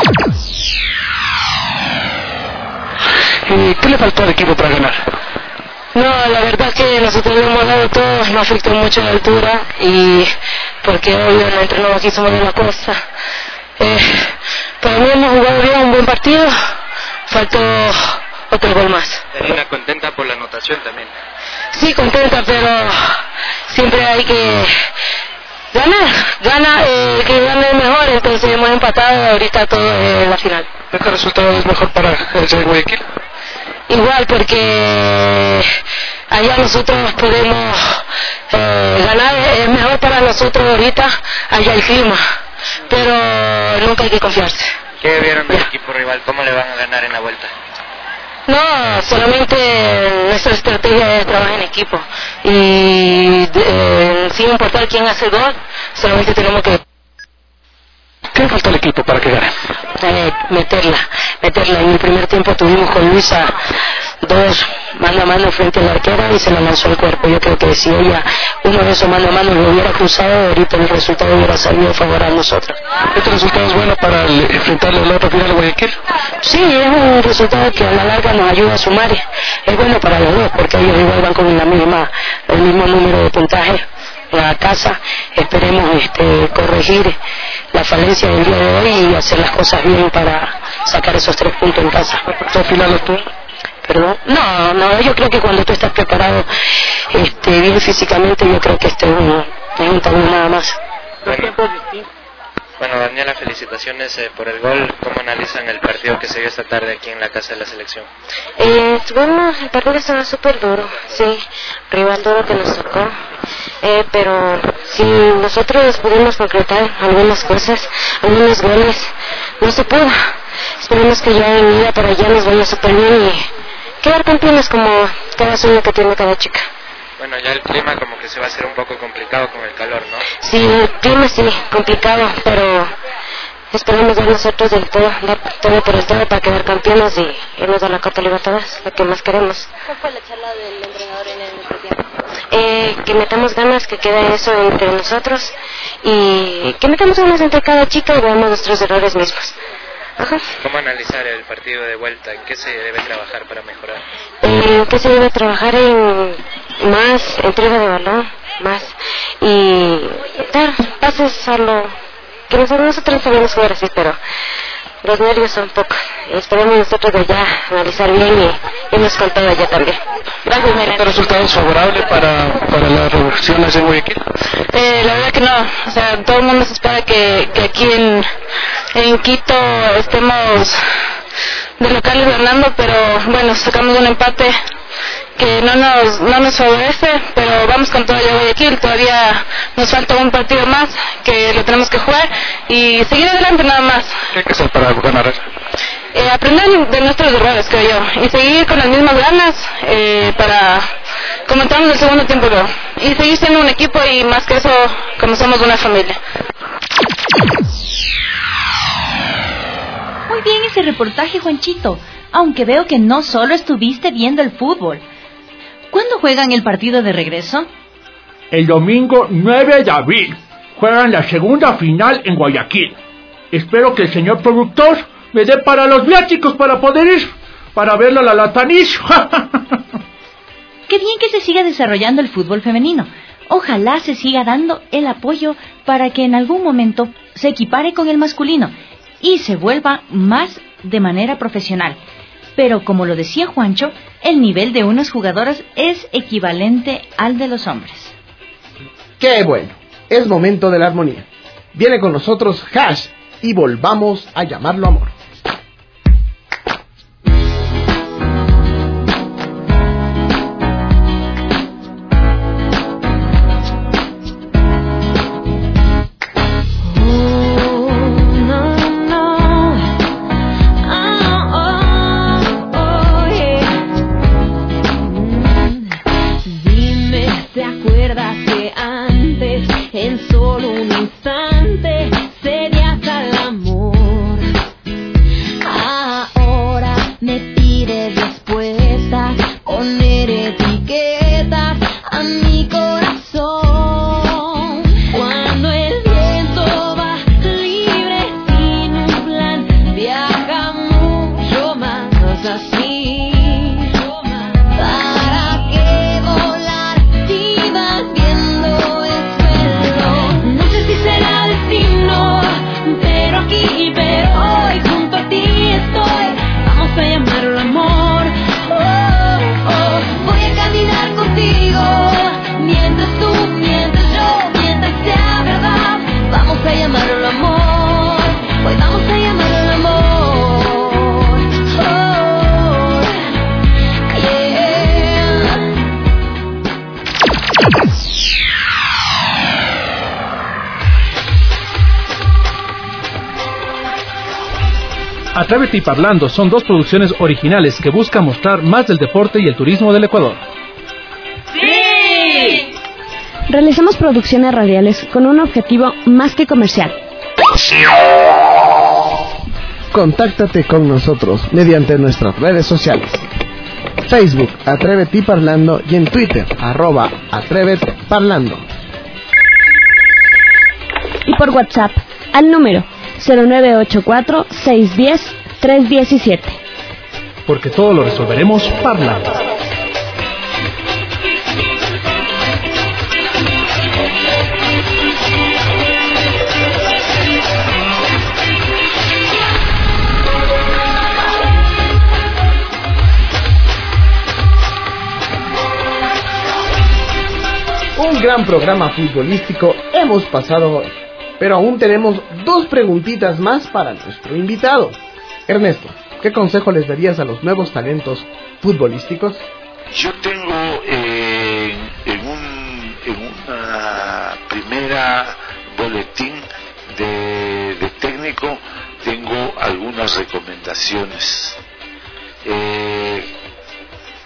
¿Qué le faltó al equipo para ganar? No, la verdad es que nosotros lo hemos dado todo, nos afectó mucho la altura y porque obvio no entrenamos aquí, somos de la costa. Eh, para mí hemos jugado bien, un buen partido, faltó otro gol más. Karina, contenta por la anotación también. Sí, contenta, pero siempre hay que ganar, gana, eh, que gane el mejor, entonces hemos empatado, ahorita todo en la final. ¿Este resultado es mejor para el de Guayaquil? Igual, porque allá nosotros podemos eh, ganar, es mejor para nosotros ahorita, allá el clima, pero nunca hay que confiarse. ¿Qué vieron del equipo rival? ¿Cómo le van a ganar en la vuelta? No, solamente nuestra estrategia es trabajar en equipo y eh, sin importar quién hace el gol, solamente tenemos que... ¿Qué le falta al equipo para que gane? Eh, meterla, meterla. En el primer tiempo tuvimos con Luisa dos mano a mano frente a la arquera y se la lanzó al cuerpo. Yo creo que si ella, uno de esos mano a mano lo hubiera cruzado, ahorita el resultado hubiera salido a favor a nosotros. ¿Este resultado es bueno para el, enfrentarle a la otra final de Guayaquil? Sí, es un resultado que a la larga nos ayuda a sumar. Es bueno para los dos porque ellos igual van con la misma, el mismo número de puntaje a casa. Esperemos este, corregir la falencia del día de hoy y hacer las cosas bien para sacar esos tres puntos en casa. ¿Tú al final tú? ¿Perdón? No, no, yo creo que cuando tú estás preparado este, bien físicamente, yo creo que este es un, es un tabú nada más. Bueno, bueno Daniela, felicitaciones eh, por el gol. ¿Cómo analizan el partido que se dio esta tarde aquí en la casa de la selección? Eh, bueno, el partido estaba súper duro, sí, rival duro que nos tocó, eh, pero si nosotros pudimos concretar algunas cosas, algunos goles, no se pudo. Esperemos que ya en ida para allá nos vaya súper bien y quedar campeones como cada sueño que tiene cada chica. Bueno, ya el clima como que se va a hacer un poco complicado con el calor, ¿no? Sí, el clima sí, complicado, pero esperamos dar nosotros del todo, dar todo por el todo para quedar campeones y irnos a la Copa Libertadores, lo que más queremos. ¿Cuál fue la charla del entrenador en el tiempo? Eh, que metamos ganas, que quede eso entre nosotros y que metamos ganas entre cada chica y veamos nuestros errores mismos. Ajá. ¿Cómo analizar el partido de vuelta? ¿En qué se debe trabajar para mejorar? Eh, ¿En qué se debe trabajar? En más entrega de balón, más y dar pases a lo que nosotros, nosotros sabemos jugar así, pero los nervios son poco. Esperemos nosotros de allá analizar bien y irnos con todo allá también. Gracias, Mira. ¿Qué resultados favorables para, para las revoluciones en Guayaquil? Eh, la verdad que no, o sea, todo el mundo se espera que, que aquí en, en Quito estemos de locales ganando, pero bueno, sacamos un empate que no nos, no nos favorece, pero vamos con todo allá a Guayaquil, todavía nos falta un partido más que lo tenemos que jugar y seguir adelante nada más. ¿Qué hay que hacer para ganar eso? Eh, aprender de nuestros errores, creo yo, y seguir con las mismas ganas eh, para, como entramos el segundo tiempo, luego, y seguir siendo un equipo y más que eso, como somos una familia. Muy bien ese reportaje, Juanchito, aunque veo que no solo estuviste viendo el fútbol. ¿Cuándo juegan el partido de regreso? El domingo nueve de abril juegan la segunda final en Guayaquil. Espero que el señor productor me dé para los viáticos para poder ir, para verlo a la Lataniz. Qué bien que se siga desarrollando el fútbol femenino. Ojalá se siga dando el apoyo para que en algún momento se equipare con el masculino y se vuelva más de manera profesional. Pero como lo decía Juancho, el nivel de unas jugadoras es equivalente al de los hombres. ¡Qué bueno! Es momento de la armonía. Viene con nosotros Hash y volvamos a llamarlo amor. Atrévete y Parlando son dos producciones originales que buscan mostrar más del deporte y el turismo del Ecuador. ¡Sí! Realizamos producciones radiales con un objetivo más que comercial. Contáctate con nosotros mediante nuestras redes sociales. Facebook, Atrévete y Parlando, y en Twitter, arroba Atrévete Parlando. Y por WhatsApp, al número cero nueve ocho cuatro, seis uno cero, tres uno siete. Porque todo lo resolveremos parlando. Un gran programa futbolístico hemos pasado hoy, pero aún tenemos dos preguntitas más para nuestro invitado. Ernesto, ¿qué consejo les darías a los nuevos talentos futbolísticos? Yo tengo eh, en, un, en una primera boletín de, de técnico, tengo algunas recomendaciones. Eh, habíamos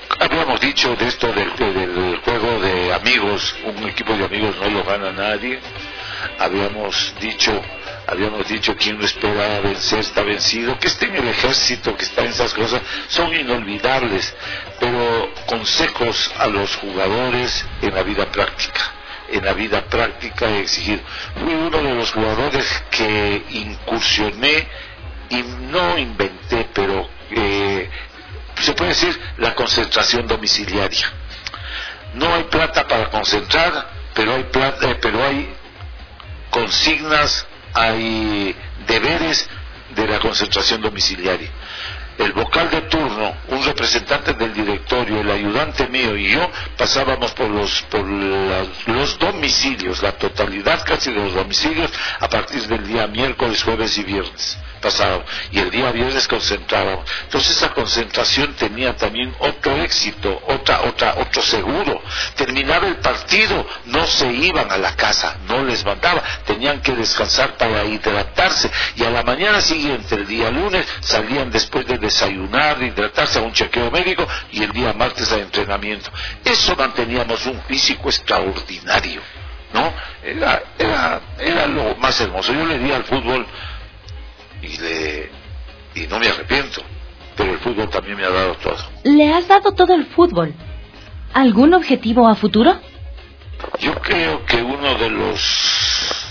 habíamos dicho de esto del, del juego de amigos, un equipo de amigos no lo gana nadie. Habíamos dicho, habíamos dicho quien no espera vencer está vencido, que esté en el ejército, que está en esas cosas, son inolvidables, pero consejos a los jugadores en la vida práctica. En la vida práctica he exigido. Fui uno de los jugadores que incursioné y no inventé, pero eh, se puede decir la concentración domiciliaria. No hay plata para concentrar, pero hay plata, eh, pero hay consignas, hay deberes de la concentración domiciliaria. El vocal de turno, un representante del directorio, el ayudante mío y yo pasábamos por los por la, los domicilios, la totalidad casi de los domicilios a partir del día miércoles, jueves y viernes pasábamos, y el día viernes concentrábamos. Entonces esa concentración tenía también otro éxito, otra otra otro seguro. Terminaba el partido, no se iban a la casa, no les mandaba, tenían que descansar para hidratarse, y a la mañana siguiente, el día lunes, salían después de desayunar, de hidratarse, a un chequeo médico, y el día martes a entrenamiento. Eso manteníamos un físico extraordinario, ¿no? Era, era, era lo más hermoso. Yo le di al fútbol y le y no me arrepiento, pero el fútbol también me ha dado todo. ¿Le has dado todo el fútbol? ¿Algún objetivo a futuro? Yo creo que uno de los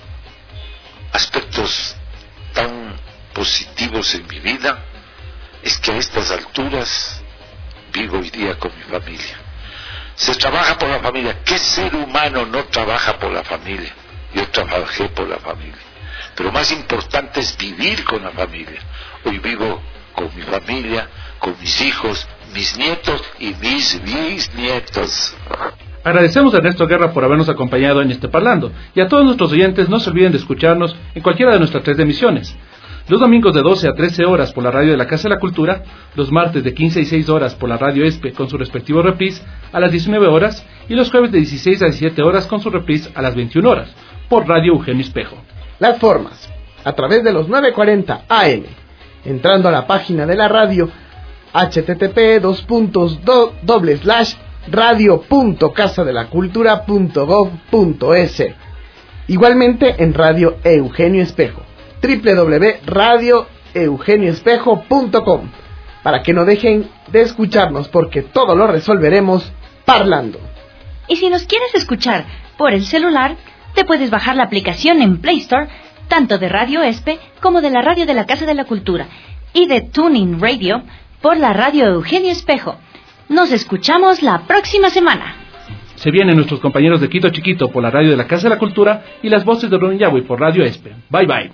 aspectos tan positivos en mi vida es que a estas alturas vivo hoy día con mi familia. Se trabaja por la familia. ¿Qué ser humano no trabaja por la familia? Yo trabajé por la familia. Pero más importante es vivir con la familia. Hoy vivo con mi familia, con mis hijos, mis nietos y mis bisnietos. Agradecemos a Ernesto Guerra por habernos acompañado en este Parlando, y a todos nuestros oyentes no se olviden de escucharnos en cualquiera de nuestras tres emisiones. Los domingos de doce a trece horas por la radio de la Casa de la Cultura, los martes de quince y seis horas por la radio ESPE con su respectivo reprise a las diecinueve horas, y los jueves de dieciséis a diecisiete horas con su reprise a las veintiuna horas por Radio Eugenio Espejo. Las formas: a través de los novecientos cuarenta A M, entrando a la página de la radio h t t p dos puntos doble slash radio punto casa de la cultura punto gov punto es. Igualmente en Radio Eugenio Espejo, doble u doble u doble u punto radio eugenio espejo punto com, para que no dejen de escucharnos, porque todo lo resolveremos parlando. Y si nos quieres escuchar por el celular, te puedes bajar la aplicación en Play Store, tanto de Radio ESPE como de la radio de la Casa de la Cultura, y de TuneIn Radio por la Radio Eugenio Espejo. Nos escuchamos la próxima semana. Se vienen nuestros compañeros de Quito Chiquito por la radio de la Casa de la Cultura y las voces de Ron Yahweh por Radio ESPE. Bye bye.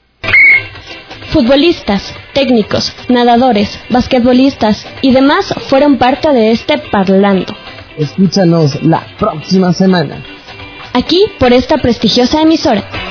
Futbolistas, técnicos, nadadores, basquetbolistas y demás fueron parte de este Parlando. Escúchanos la próxima semana. Aquí por esta prestigiosa emisora.